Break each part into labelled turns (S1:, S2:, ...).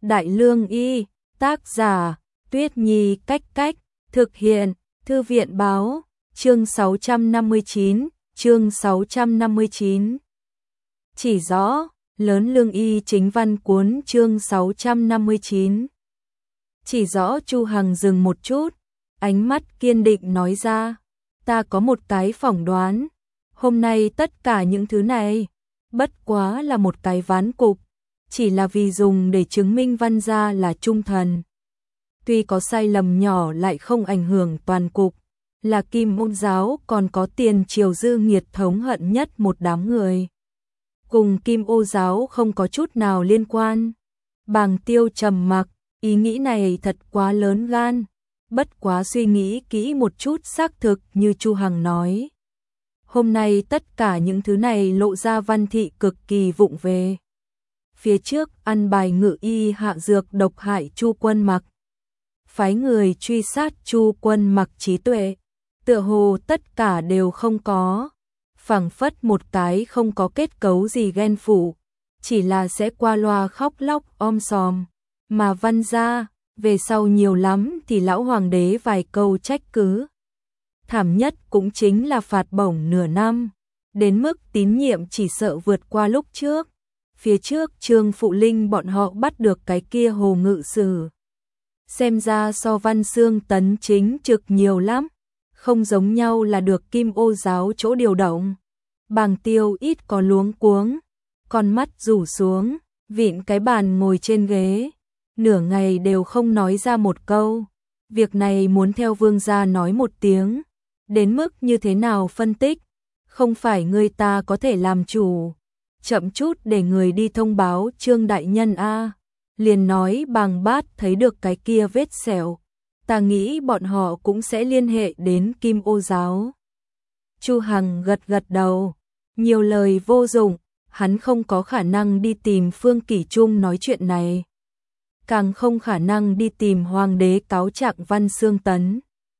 S1: Đại Lương Y, tác giả, Tuyết Nhi Cách Cách, thực hiện, Thư viện Báo, chương 659, chương 659. Chỉ rõ, lớn Lương Y chính văn cuốn chương 659. Chỉ rõ. Chu Hằng dừng một chút, ánh mắt kiên định nói ra, ta có một cái phỏng đoán, hôm nay tất cả những thứ này, bất quá là một cái ván cục, chỉ là vì dùng để chứng minh Văn gia là trung thần. Tuy có sai lầm nhỏ lại không ảnh hưởng toàn cục, là Kim Môn giáo còn có Tiền Triều dư nghiệt thống hận nhất một đám người. Cùng Kim Ô giáo không có chút nào liên quan. Bàng Tiêu trầm mặc, ý nghĩ này thật quá lớn gan, bất quá suy nghĩ kỹ một chút xác thực như Chu Hằng nói. Hôm nay tất cả những thứ này lộ ra Văn thị cực kỳ vụng về. Phía trước ăn bài ngự y hạ dược độc hại Chu Quân Mặc, phái người truy sát Chu Quân Mặc trí tuệ, tựa hồ tất cả đều không có, phảng phất một cái không có kết cấu gì ghen phủ, chỉ là sẽ qua loa khóc lóc om sòm, mà Văn gia, về sau nhiều lắm thì lão hoàng đế vài câu trách cứ. Thảm nhất cũng chính là phạt bổng nửa năm, đến mức tín nhiệm chỉ sợ vượt qua lúc trước. Phía trước Trương Phụ Linh bọn họ bắt được cái kia Hồ Ngự Sử. Xem ra so Văn Xương Tấn chính trực nhiều lắm, không giống nhau là được Kim Ô giáo chỗ điều động. Bàng Tiêu ít có luống cuống, con mắt rủ xuống, vịn cái bàn ngồi trên ghế, nửa ngày đều không nói ra một câu. Việc này muốn theo vương gia nói một tiếng, đến mức như thế nào phân tích, không phải người ta có thể làm chủ. Chậm chút để người đi thông báo Trương đại nhân a. Liền nói Bàng Bát thấy được cái kia vết sẹo, ta nghĩ bọn họ cũng sẽ liên hệ đến Kim Ô giáo. Chu Hằng gật gật đầu, nhiều lời vô dụng, hắn không có khả năng đi tìm Phương Kỷ Trung nói chuyện này, càng không khả năng đi tìm hoàng đế cáo trạng Văn Xương Tấn.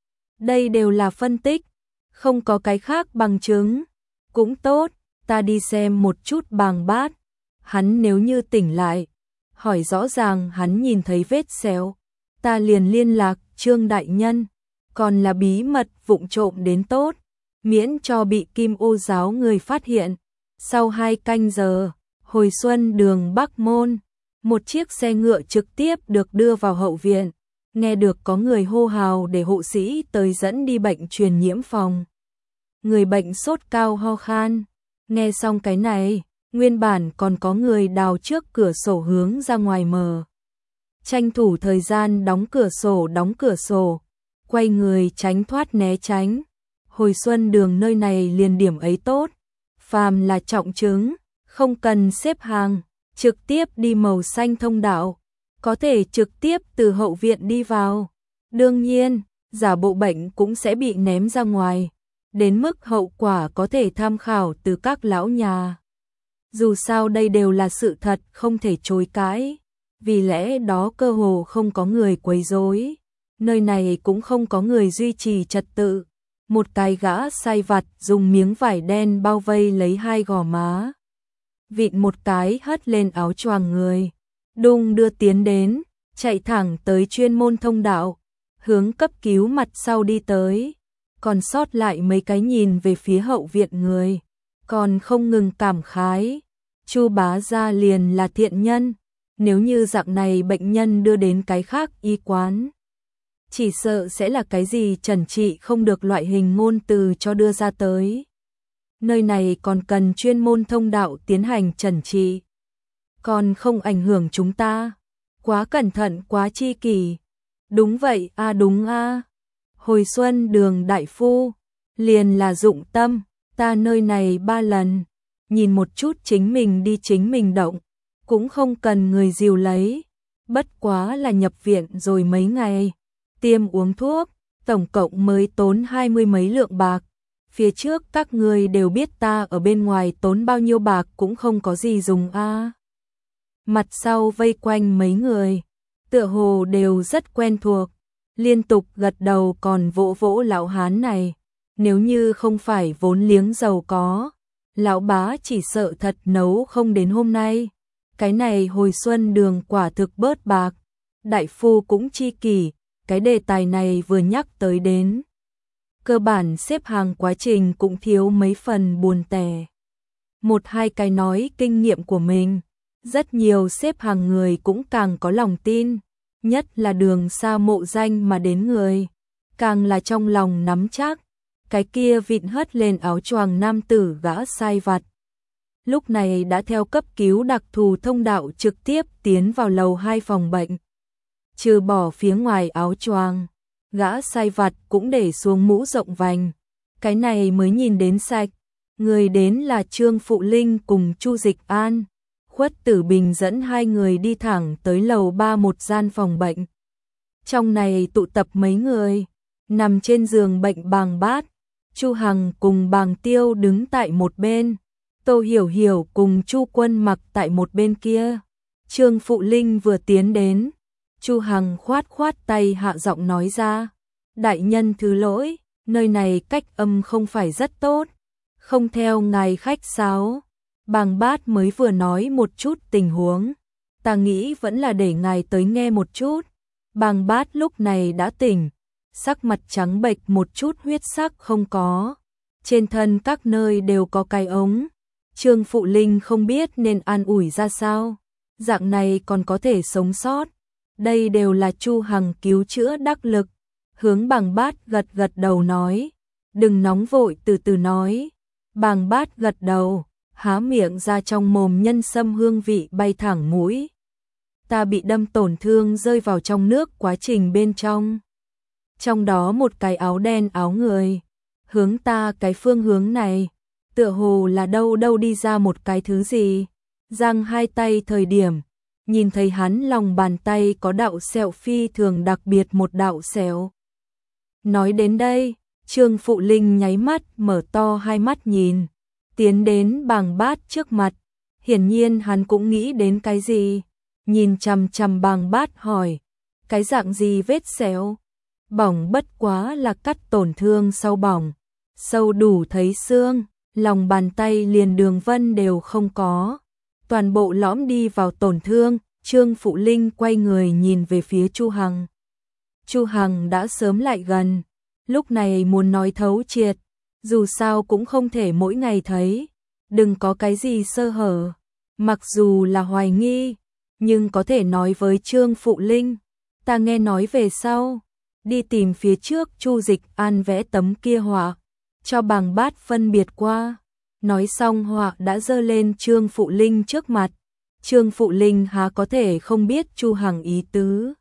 S1: Đây đều là phân tích, không có cái khác bằng chứng. Cũng tốt, ta đi xem một chút Bàng Bát, hắn nếu như tỉnh lại, hỏi rõ ràng hắn nhìn thấy vết sẹo, ta liền liên lạc Trương đại nhân, còn là bí mật vụng trộm đến tốt, miễn cho bị Kim Ô giáo người phát hiện. Sau 2 canh giờ, hồi xuân đường Bắc Môn, một chiếc xe ngựa trực tiếp được đưa vào hậu viện, nghe được có người hô hào để hộ sĩ tới dẫn đi bệnh truyền nhiễm phòng. Người bệnh sốt cao ho khan, nghe xong cái này, nguyên bản còn có người đào trước cửa sổ hướng ra ngoài mở. Tranh thủ thời gian đóng cửa sổ, quay người tránh thoát né tránh. Hồi xuân đường nơi này liền điểm ấy tốt, phàm là trọng chứng, không cần xếp hàng, trực tiếp đi màu xanh thông đạo, có thể trực tiếp từ hậu viện đi vào. Đương nhiên, giả bộ bệnh cũng sẽ bị ném ra ngoài, đến mức hậu quả có thể tham khảo từ các lão nhà. Dù sao đây đều là sự thật không thể chối cãi, vì lẽ đó cơ hồ không có người quấy rối, nơi này cũng không có người duy trì trật tự. Một cái gã sai vặt dùng miếng vải đen bao vây lấy 2 gò má, vịn một cái hất lên áo choàng người, đung đưa tiến đến, chạy thẳng tới chuyên môn thông đạo, hướng cấp cứu mặt sau đi tới. Còn sót lại mấy cái nhìn về phía hậu viện người, còn không ngừng cảm khái, Chu bá gia liền là thiện nhân, nếu như dạng này bệnh nhân đưa đến cái khác y quán, chỉ sợ sẽ là cái gì trần trị không được loại hình ngôn từ cho đưa ra tới. Nơi này còn cần chuyên môn thông đạo tiến hành trần trị, còn không ảnh hưởng chúng ta. Quá cẩn thận, quá chi kỷ. Đúng vậy a, đúng a. Hồi xuân đường đại phu, liền là dụng tâm, ta nơi này 3 lần, nhìn một chút chính mình đi chính mình động, cũng không cần người dìu lấy, bất quá là nhập viện rồi mấy ngày, tiêm uống thuốc, tổng cộng mới tốn 20 mấy lượng bạc. Phía trước các người đều biết ta ở bên ngoài tốn bao nhiêu bạc cũng không có gì dùng a. Mặt sau vây quanh mấy người, tựa hồ đều rất quen thuộc, liên tục gật đầu còn vỗ vỗ lão hán này. Nếu như không phải vốn liếng giàu có, lão bá chỉ sợ thật nấu không đến hôm nay. Cái này hồi xuân đường quả thực bớt bạc, đại phu cũng chi kỷ, cái đề tài này vừa nhắc tới đến. Cơ bản xếp hàng quá trình cũng thiếu mấy phần buồn tẻ. Một hai cái nói kinh nghiệm của mình, rất nhiều xếp hàng người cũng càng có lòng tin, nhất là đường xa mộ danh mà đến người, càng là trong lòng nắm chắc. Cái kia vịn hất lên áo choàng nam tử gã sai vặt, lúc này đã theo cấp cứu đặc thù thông đạo trực tiếp tiến vào lầu 2 phòng bệnh. Trừ bỏ phía ngoài áo choàng, gã sai vặt cũng để xuống mũ rộng vành, cái này mới nhìn đến sạch. Người đến là Trương Phụ Linh cùng Chu Dịch An. Khuất Tử Bình dẫn hai người đi thẳng tới lầu 3 một gian phòng bệnh. Trong này tụ tập mấy người, nằm trên giường bệnh Bàng Bát, Chu Hằng cùng Bàng Tiêu đứng tại một bên, Tô Hiểu Hiểu cùng Chu Quân Mặc tại một bên kia. Trương Phụ Linh vừa tiến đến, Chu Hằng khoát khoát tay hạ giọng nói ra, đại nhân thứ lỗi, nơi này cách âm không phải rất tốt, không theo ngài khách sáo. Bàng Bát mới vừa nói một chút tình huống, ta nghĩ vẫn là để ngài tới nghe một chút. Bàng Bát lúc này đã tỉnh, sắc mặt trắng bệch, một chút huyết sắc không có, trên thân các nơi đều có cái ống. Trương Phụ Linh không biết nên an ủi ra sao, dạng này còn có thể sống sót, đây đều là Chu Hằng cứu chữa đắc lực. Hướng Bàng Bát gật gật đầu nói, đừng nóng vội, từ từ nói. Bàng Bát gật đầu, há miệng ra, trong mồm nhân sâm hương vị bay thẳng mũi. Ta bị đâm tổn thương rơi vào trong nước, quá trình bên trong đó một cái áo đen áo người hướng ta cái phương hướng này, tựa hồ là đâu đâu đi ra một cái thứ gì. Giang hai tay thời điểm, nhìn thấy hắn lòng bàn tay có đạo sẹo phi thường đặc biệt, một đạo sẹo. Nói đến đây, Trương Phụ Linh nháy mắt mở to hai mắt nhìn, tiến đến Bàng Bát trước mặt, hiển nhiên hắn cũng nghĩ đến cái gì, nhìn chằm chằm Bàng Bát hỏi, cái dạng gì vết sẹo? Bỏng bất quá là cắt tổn thương sau bỏng, sâu đủ thấy xương, lòng bàn tay liền đường vân đều không có, toàn bộ lõm đi vào tổn thương. Trương Phụ Linh quay người nhìn về phía Chu Hằng. Chu Hằng đã sớm lại gần, lúc này muốn nói thấu triệt, dù sao cũng không thể mỗi ngày thấy, đừng có cái gì sơ hở, mặc dù là hoài nghi, nhưng có thể nói với Trương Phụ Linh, ta nghe nói về sau, đi tìm phía trước Chu Dịch An vẽ tấm kia họa, cho Bàng Bát phân biệt qua. Nói xong họa đã giơ lên Trương Phụ Linh trước mặt. Trương Phụ Linh há có thể không biết Chu Hằng ý tứ.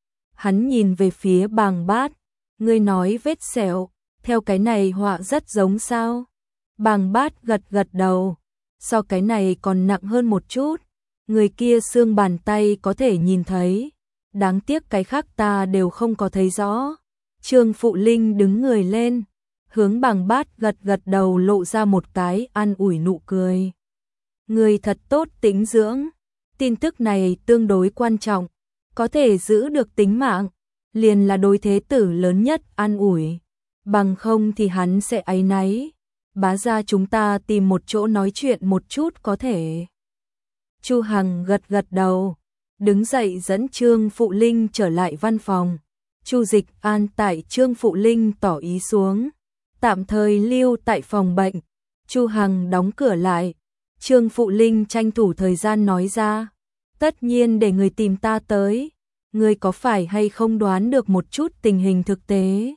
S1: Hắn nhìn về phía Bàng Bát, ngươi nói vết sẹo, theo cái này họa rất giống sao? Bàng Bát gật gật đầu, so cái này còn nặng hơn một chút, người kia xương bàn tay có thể nhìn thấy, đáng tiếc cái khác ta đều không có thấy rõ. Trương Phụ Linh đứng người lên, hướng Bàng Bát gật gật đầu, lộ ra một cái an ủi nụ cười. Người thật tốt, tĩnh dưỡng, tin tức này tương đối quan trọng, có thể giữ được tính mạng, liền là đối thế tử lớn nhất an ủi, bằng không thì hắn sẽ áy náy. Bá gia, chúng ta tìm một chỗ nói chuyện một chút có thể. Chu Hằng gật gật đầu, đứng dậy dẫn Trương Phụ Linh trở lại văn phòng. Chu Dịch An tại Trương Phụ Linh tỏ ý xuống, tạm thời lưu tại phòng bệnh. Chu Hằng đóng cửa lại, Trương Phụ Linh tranh thủ thời gian nói ra, tất nhiên để người tìm ta tới, người có phải hay không đoán được một chút tình hình thực tế?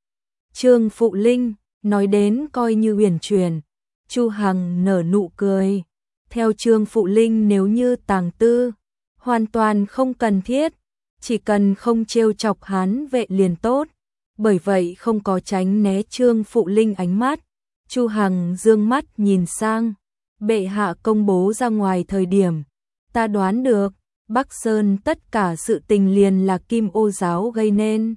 S1: Trương Phụ Linh nói đến coi như huyền truyền. Chu Hằng nở nụ cười, theo Trương Phụ Linh nếu như tàng tư, hoàn toàn không cần thiết, chỉ cần không trêu chọc Hán vệ liền tốt. Bởi vậy không có tránh né Trương Phụ Linh ánh mắt. Chu Hằng dương mắt nhìn sang, bệ hạ công bố ra ngoài thời điểm, ta đoán được, Bắc Sơn tất cả sự tình liền là Kim Ô giáo gây nên.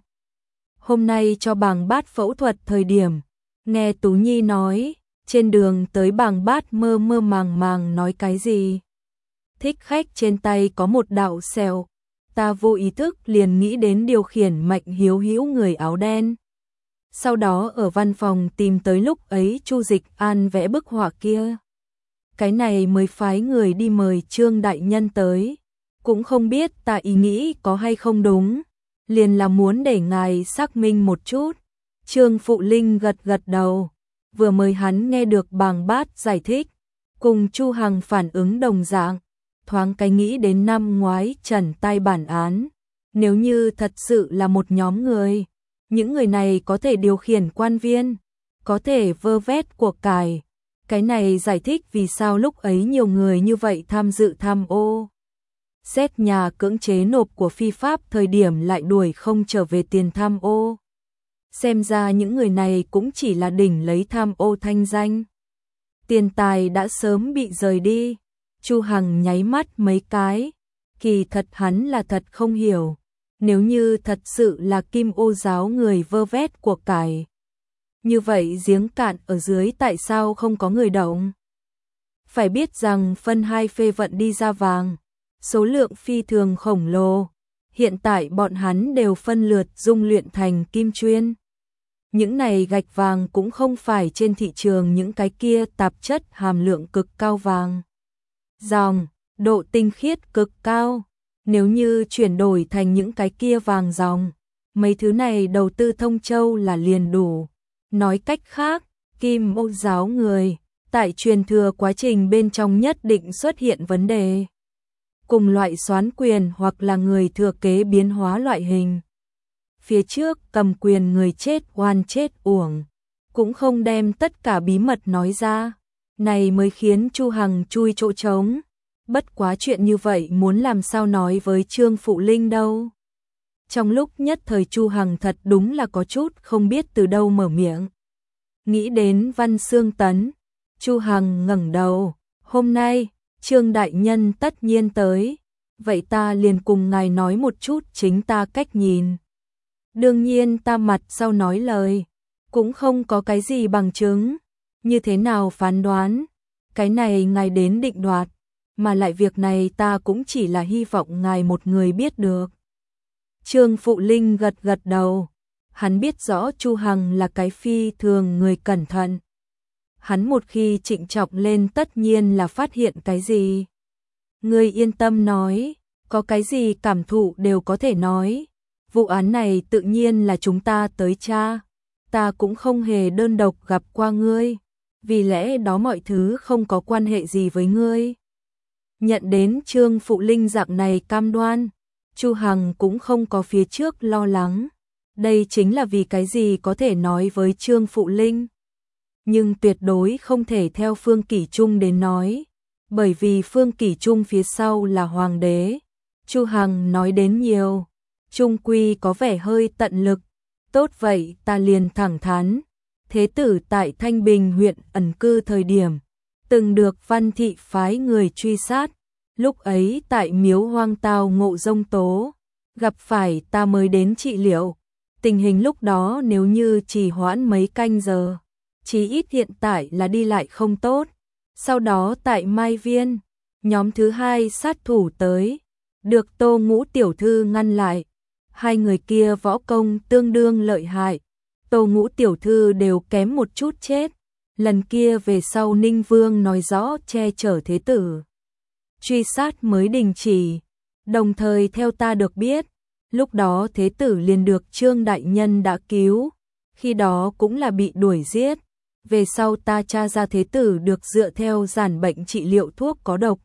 S1: Hôm nay cho Bàng Bát phẫu thuật thời điểm, nghe Tú Nhi nói, trên đường tới Bàng Bát mơ mơ màng màng nói cái gì. Thích khách trên tay có một đạo sẹo, ta vô ý thức liền nghĩ đến điều khiển Mạnh Hiếu Hữu người áo đen. Sau đó ở văn phòng tìm tới lúc ấy Chu Dịch An vẽ bức họa kia. cái này mới phái người đi mời Trương đại nhân tới, cũng không biết ta ý nghĩ có hay không đúng, liền là muốn để ngài xác minh một chút. Trương Phụ Linh gật gật đầu, vừa mới hắn nghe được Bàng Bát giải thích, cùng Chu Hằng phản ứng đồng dạng, thoáng cái nghĩ đến năm ngoái trần tai bản án, nếu như thật sự là một nhóm người, những người này có thể điều khiển quan viên, có thể vơ vét của cải. Cái này giải thích vì sao lúc ấy nhiều người như vậy tham dự tham ô. Xét nhà cưỡng chế nộp của phi pháp thời điểm lại đuổi không trở về tiền tham ô. Xem ra những người này cũng chỉ là đỉnh lấy tham ô thanh danh. Tiền tài đã sớm bị rời đi. Chu Hằng nháy mắt mấy cái. Kỳ thật hắn là thật không hiểu. Nếu như thật sự là Kim Ô giáo người vơ vét của cải, như vậy giếng cạn ở dưới tại sao không có người động? Phải biết rằng phân 2 phê vận đi ra vàng, số lượng phi thường khổng lồ, hiện tại bọn hắn đều phân lượt dung luyện thành kim chuyên. Những này gạch vàng cũng không phải trên thị trường những cái kia tạp chất hàm lượng cực cao vàng. Dòng, độ tinh khiết cực cao, nếu như chuyển đổi thành những cái kia vàng dòng, mấy thứ này đầu tư Thông Châu là liền đủ. Nói cách khác, Kim Ô giáo người, tại truyền thừa quá trình bên trong nhất định xuất hiện vấn đề. Cùng loại soán quyền hoặc là người thừa kế biến hóa loại hình. Phía trước cầm quyền người chết oan chết uổng, cũng không đem tất cả bí mật nói ra. Này mới khiến Chu Hằng chui chỗ trống. Bất quá chuyện như vậy muốn làm sao nói với Trương Phụ Linh đâu. Trong lúc nhất thời Chu Hằng thật đúng là có chút không biết từ đâu mở miệng. Nghĩ đến Văn Xương Tấn, Chu Hằng ngẩng đầu, hôm nay, Trương đại nhân tất nhiên tới, vậy ta liền cùng ngài nói một chút chính ta cách nhìn. Đương nhiên ta mặt sau nói lời, cũng không có cái gì bằng chứng, như thế nào phán đoán, cái này ngài đến định đoạt, mà lại việc này ta cũng chỉ là hy vọng ngài một người biết được. Trương Phụ Linh gật gật đầu, hắn biết rõ Chu Hằng là cái phi thường người cẩn thận. Hắn một khi trịnh trọng lên tất nhiên là phát hiện cái gì. Ngươi yên tâm nói, có cái gì cảm thụ đều có thể nói. Vụ án này tự nhiên là chúng ta tới tra, ta cũng không hề đơn độc gặp qua ngươi, vì lẽ đó mọi thứ không có quan hệ gì với ngươi. Nhận đến Trương Phụ Linh dạng này cam đoan, Chu Hằng cũng không có phía trước lo lắng. Đây chính là vì cái gì có thể nói với Trương Phụ Linh. Nhưng tuyệt đối không thể theo Phương Kỷ Trung đến nói, bởi vì Phương Kỷ Trung phía sau là hoàng đế. Chu Hằng nói đến nhiều, trung quy có vẻ hơi tận lực. Tốt vậy ta liền thẳng thắn. Thế tử tại Thanh Bình huyện ẩn cư thời điểm, từng được Văn thị phái người truy sát. Lúc ấy tại miếu hoang tao ngộ dông tố, gặp phải ta mới đến trị liệu. Tình hình lúc đó nếu như trì hoãn mấy canh giờ, chí ít hiện tại là đi lại không tốt. Sau đó tại Mai Viên, nhóm thứ 2 sát thủ tới, được Tô Ngũ tiểu thư ngăn lại. Hai người kia võ công tương đương lợi hại, Tô Ngũ tiểu thư đều kém một chút chết. Lần kia về sau Ninh Vương nói rõ che chở thế tử, truy sát mới đình chỉ. Đồng thời theo ta được biết, lúc đó thế tử liền được Trương đại nhân đã cứu, khi đó cũng là bị đuổi giết. Về sau ta tra ra thế tử được dựa theo giản bệnh trị liệu thuốc có độc.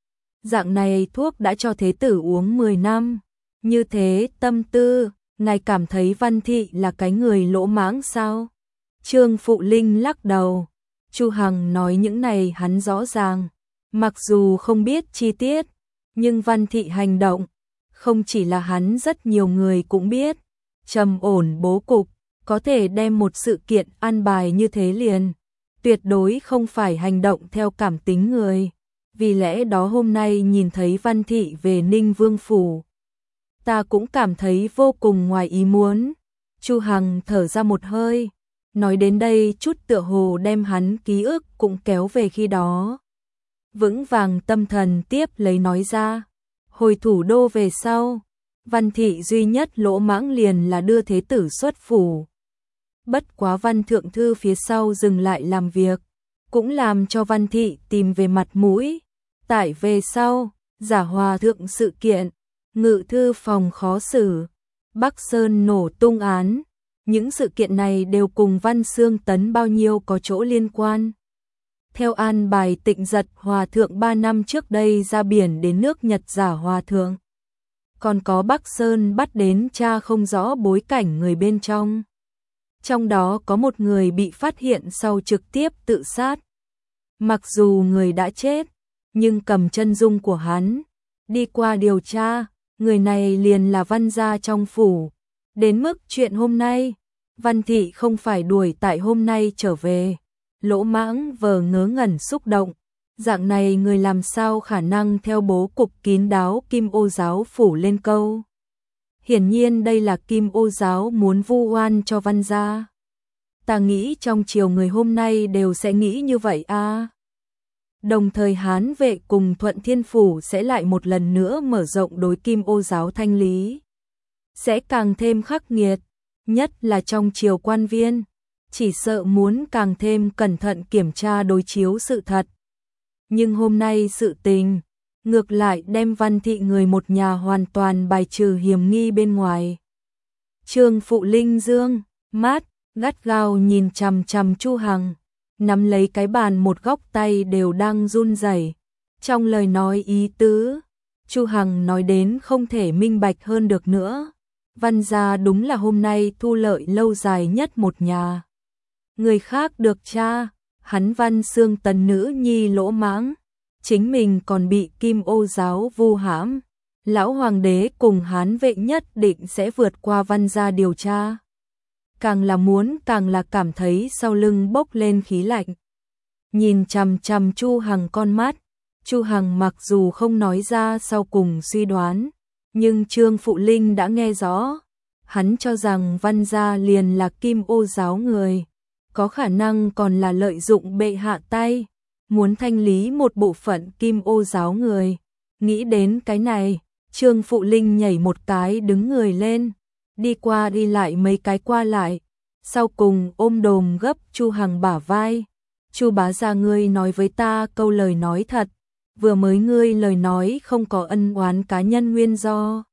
S1: Dạng này thuốc đã cho thế tử uống 10 năm. Như thế tâm tư, ngài cảm thấy Văn thị là cái người lỗ mãng sao? Trương Phụ Linh lắc đầu. Chu Hằng nói những này hắn rõ ràng, mặc dù không biết chi tiết, nhưng Văn thị hành động, không chỉ là hắn, rất nhiều người cũng biết. Trầm ổn bố cục, có thể đem một sự kiện an bài như thế liền, tuyệt đối không phải hành động theo cảm tính người. Vì lẽ đó hôm nay nhìn thấy Văn thị về Ninh Vương phủ, ta cũng cảm thấy vô cùng ngoài ý muốn. Chu Hằng thở ra một hơi, nói đến đây chút tựa hồ đem hắn ký ức cũng kéo về khi đó. Vững vàng tâm thần tiếp lấy nói ra, hồi thủ đô về sau, Văn thị duy nhất lỗ mãng liền là đưa thế tử xuất phủ. Bất quá Văn thượng thư phía sau dừng lại làm việc, cũng làm cho Văn Thị tìm về mặt mũi. Tại về sau, giả hòa thượng sự kiện, ngự thư phòng khó xử, Bắc Sơn nổ tung án, những sự kiện này đều cùng Văn Xương Tấn bao nhiêu có chỗ liên quan. Theo an bài Tịnh Giật hòa thượng 3 năm trước đây ra biển đến nước Nhật giả hòa thượng. Còn có Bắc Sơn bắt đến tra không rõ bối cảnh người bên trong. Trong đó có một người bị phát hiện sau trực tiếp tự sát. Mặc dù người đã chết, nhưng cầm chân dung của hắn, đi qua điều tra, người này liền là Văn gia trong phủ. Đến mức chuyện hôm nay, Văn Thị không phải đuổi tại hôm nay trở về. Lỗ Mãng vờ ngớ ngẩn xúc động, dạng này người làm sao khả năng theo bố cục kín đáo Kim Ô giáo phủ lên câu. Hiển nhiên đây là Kim Ô giáo muốn vu oan cho Văn gia. Ta nghĩ trong chiều người hôm nay đều sẽ nghĩ như vậy a. Đồng thời Hán Vệ cùng Thuận Thiên Phủ sẽ lại một lần nữa mở rộng đối Kim Ô giáo thanh lý. Sẽ càng thêm khắc nghiệt, nhất là trong triều quan viên, chỉ sợ muốn càng thêm cẩn thận kiểm tra đối chiếu sự thật. Nhưng hôm nay sự tình, ngược lại đem Văn Thị người một nhà hoàn toàn bài trừ hiểm nghi bên ngoài. Trương Phụ Linh dương, mắt, gắt gao nhìn chằm chằm Chu Hằng, nắm lấy cái bàn một góc tay đều đang run rẩy. Trong lời nói ý tứ, Chu Hằng nói đến không thể minh bạch hơn được nữa. Văn gia đúng là hôm nay thu lợi lâu dài nhất một nhà. Người khác được cha, hắn Văn Xương Tấn nữ nhi Lỗ Mãng, chính mình còn bị Kim Ô giáo vu hãm. Lão hoàng đế cùng Hán Vệ nhất định sẽ vượt qua Văn gia điều tra. Càng là muốn càng là cảm thấy sau lưng bốc lên khí lạnh. Nhìn chằm chằm Chu Hằng con mắt, Chu Hằng mặc dù không nói ra sau cùng suy đoán, nhưng Trương Phụ Linh đã nghe rõ. Hắn cho rằng Văn gia liền là Kim Ô giáo người, có khả năng còn là lợi dụng bệ hạ tay, muốn thanh lý một bộ phận Kim Ô giáo người. Nghĩ đến cái này, Trương Phụ Linh nhảy một cái đứng người lên, đi qua đi lại mấy cái qua lại, sau cùng ôm đồm gấp Chu Hằng bả vai. Chu bá gia ngươi nói với ta câu lời nói thật, vừa mới ngươi lời nói không có ân oán cá nhân nguyên do.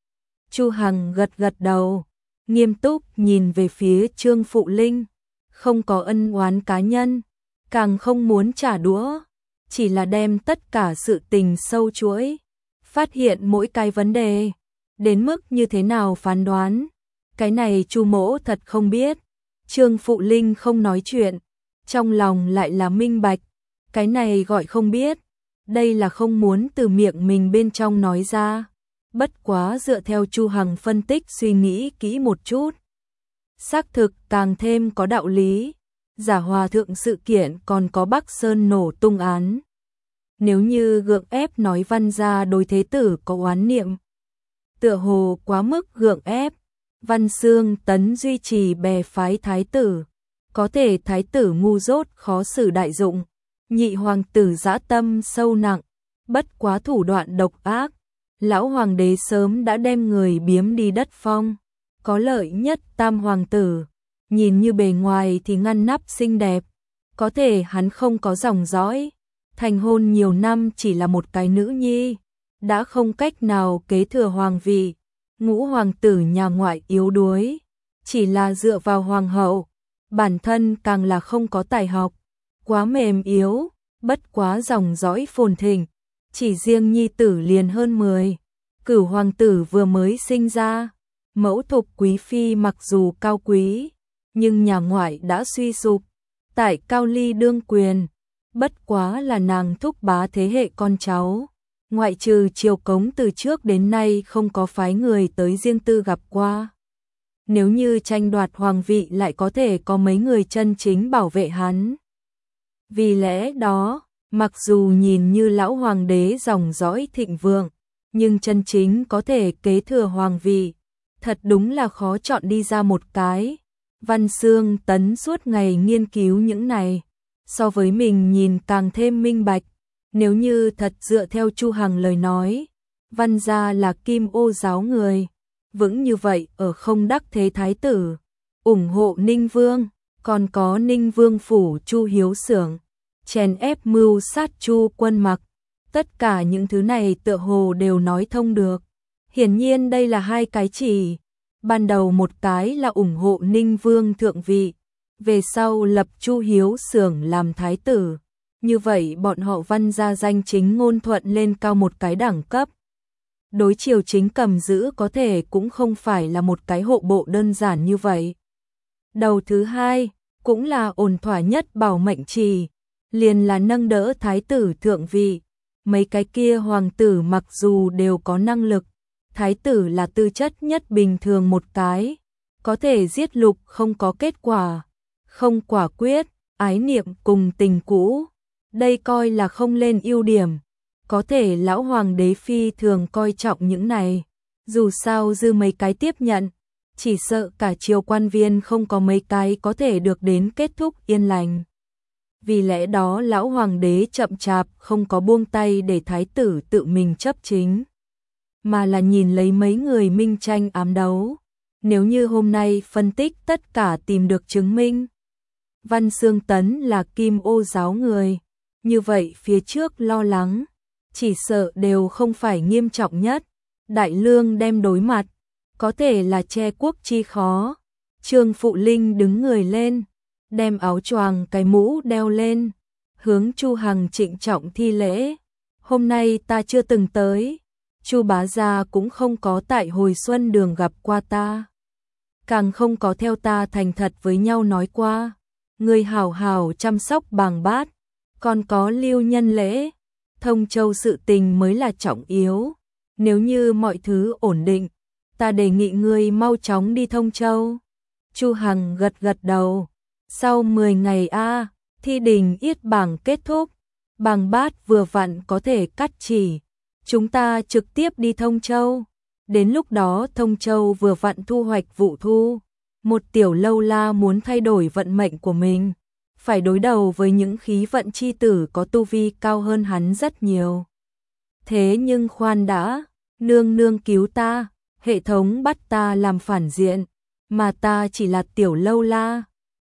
S1: Chu Hằng gật gật đầu, nghiêm túc nhìn về phía Trương Phụ Linh, không có ân oán cá nhân, càng không muốn trả đũa, chỉ là đem tất cả sự tình sâu chuỗi, phát hiện mỗi cái vấn đề, đến mức như thế nào phán đoán, cái này Chu mỗ thật không biết. Trương Phụ Linh không nói chuyện, trong lòng lại là minh bạch, cái này gọi không biết, đây là không muốn từ miệng mình bên trong nói ra. Bất quá dựa theo Chu Hằng phân tích suy nghĩ kỹ một chút, xác thực càng thêm có đạo lý. Giả hòa thượng sự kiện còn có Bắc Sơn nổ tung án. Nếu như gượng ép nói Văn gia đối thế tử có oán niệm, tựa hồ quá mức gượng ép. Văn Xương Tấn duy trì bè phái thái tử, có thể thái tử ngu dốt khó xử đại dụng, nhị hoàng tử dã tâm sâu nặng, bất quá thủ đoạn độc ác. Lão hoàng đế sớm đã đem người biếm đi đất phong, có lợi nhất tam hoàng tử, nhìn như bề ngoài thì ngăn nắp xinh đẹp, có thể hắn không có dòng dõi, thành hôn nhiều năm chỉ là một cái nữ nhi, đã không cách nào kế thừa hoàng vị. Ngũ hoàng tử nhà ngoại yếu đuối, chỉ là dựa vào hoàng hậu, bản thân càng là không có tài học, quá mềm yếu, bất quá dòng dõi phồn thịnh, chỉ riêng nhi tử liền hơn 10. Cửu hoàng tử vừa mới sinh ra, mẫu thục quý phi mặc dù cao quý, nhưng nhà ngoại đã suy sụp, tại Cao Ly đương quyền, bất quá là nàng thúc bá thế hệ con cháu. Ngoại trừ triều cống từ trước đến nay không có phái người tới riêng tư gặp qua. Nếu như tranh đoạt hoàng vị lại có thể có mấy người chân chính bảo vệ hắn. Vì lẽ đó, mặc dù nhìn như lão hoàng đế dòng dõi thịnh vượng, nhưng chân chính có thể kế thừa hoàng vị, thật đúng là khó chọn đi ra một cái. Văn Xương Tấn suốt ngày nghiên cứu những này, so với mình nhìn càng thêm minh bạch. Nếu như thật dựa theo Chu Hằng lời nói, Văn gia là Kim Ô giáo người, vững như vậy ở không đắc thế thái tử, ủng hộ Ninh Vương, còn có Ninh Vương phủ Chu Hiếu Xưởng, chèn ép mưu sát Chu Quân Mặc. Tất cả những thứ này tựa hồ đều nói thông được. Hiển nhiên đây là hai cái chỉ. Ban đầu một cái là ủng hộ Ninh Vương thượng vị, về sau lập Chu Hiếu Xưởng làm thái tử. Như vậy bọn họ Văn gia danh chính ngôn thuận lên cao một cái đẳng cấp. Đối triều chính cầm giữ có thể cũng không phải là một cái hộ bộ đơn giản như vậy. Đầu thứ hai, cũng là ổn thỏa nhất bảo mệnh trì, liền là nâng đỡ thái tử thượng vị. Mấy cái kia hoàng tử mặc dù đều có năng lực, thái tử là tư chất nhất bình thường một cái, có thể giết lục không có kết quả, không quả quyết, ái niệm cùng tình cũ. Đây coi là không lên ưu điểm, có thể lão hoàng đế phi thường coi trọng những này, dù sao dư mấy cái tiếp nhận, chỉ sợ cả triều quan viên không có mấy cái có thể được đến kết thúc yên lành. Vì lẽ đó lão hoàng đế chậm chạp không có buông tay để thái tử tự mình chấp chính, mà là nhìn lấy mấy người minh tranh ám đấu. Nếu như hôm nay phân tích tất cả tìm được chứng minh Văn Xương Tấn là Kim Ô giáo người, như vậy phía trước lo lắng, chỉ sợ đều không phải nghiêm trọng nhất. Đại Lương đem đối mặt, có thể là che quốc chi khó. Trương Phụ Linh đứng người lên, đem áo choàng cái mũ đeo lên, hướng Chu Hằng trịnh trọng thi lễ. Hôm nay ta chưa từng tới, Chu bá gia cũng không có tại hồi xuân đường gặp qua ta, càng không có theo ta thành thật với nhau nói qua. Người hảo hảo chăm sóc Bàng Bát, còn có lưu nhân lễ, Thông Châu sự tình mới là trọng yếu. Nếu như mọi thứ ổn định, ta đề nghị ngươi mau chóng đi Thông Châu. Chu Hằng gật gật đầu. Sau 10 ngày thi đình yết bảng kết thúc, Bàng Bát vừa vặn có thể cắt chỉ, chúng ta trực tiếp đi Thông Châu. Đến lúc đó Thông Châu vừa vặn thu hoạch vụ thu, một tiểu lâu la muốn thay đổi vận mệnh của mình, phải đối đầu với những khí vận chi tử có tu vi cao hơn hắn rất nhiều. Thế nhưng khoan đã, nương nương cứu ta, hệ thống bắt ta làm phản diện, mà ta chỉ là tiểu lâu la,